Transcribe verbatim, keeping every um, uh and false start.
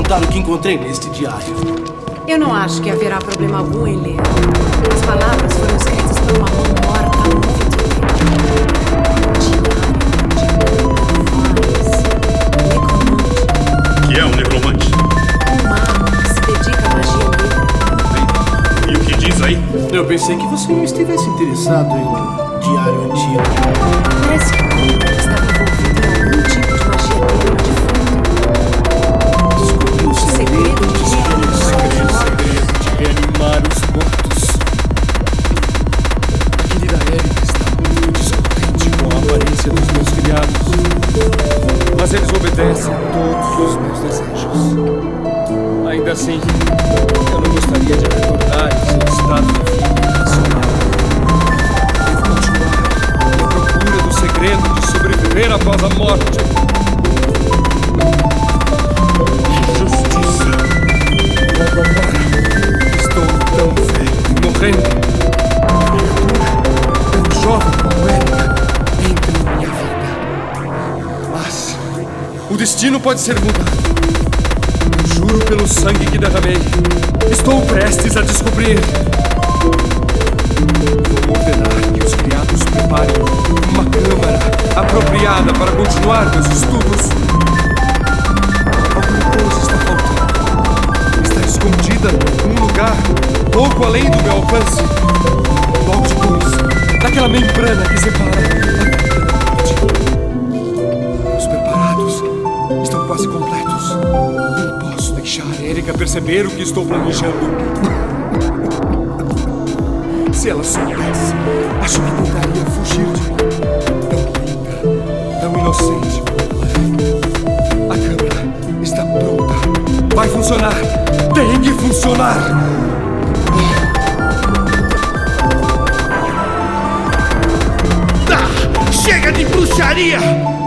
contar o que encontrei neste diário. Eu não acho que haverá problema algum em ler. As palavras foram escritas por uma mão morta há muito tempo. Que é um necromante? Um mago que se dedica à magia negra. E o que diz aí? Eu pensei que você não estivesse interessado em um diário antigo. Parece que conta que estava envolvido em algum tipo de magia negra de fundo. Descobri o segredo de Segredo de reanimar os mortos. A querida Erika está muito descontente com a aparência dos meus criados, mas eles obedecem a todos os meus desejos. Ainda assim, eu não gostaria de retornar em seu estado de vida irracional. Devo continuar à procura do segredo de sobreviver após a morte. Justiça. Logo agora, estou tão velho e morrendo. Uma criatura tão jovem como Erika entra em minha vida. Mas o destino pode ser mudado. Juro pelo sangue que derramei. Estou prestes a descobrir. Vou ordenar que os criados preparem uma câmara apropriada para continuar meus estudos. Alguma coisa está faltando. Está escondida em um lugar pouco além do meu alcance. Logo depois, daquela membrana que separa a vida da morte. Os preparados estão quase completos. Não posso deixar a Erika perceber o que estou planejando. Se ela soubesse, acho que tentaria fugir de mim. Tão linda, tão inocente como ela é. A câmera está pronta. Vai funcionar. Tem que funcionar. Ah, chega de bruxaria!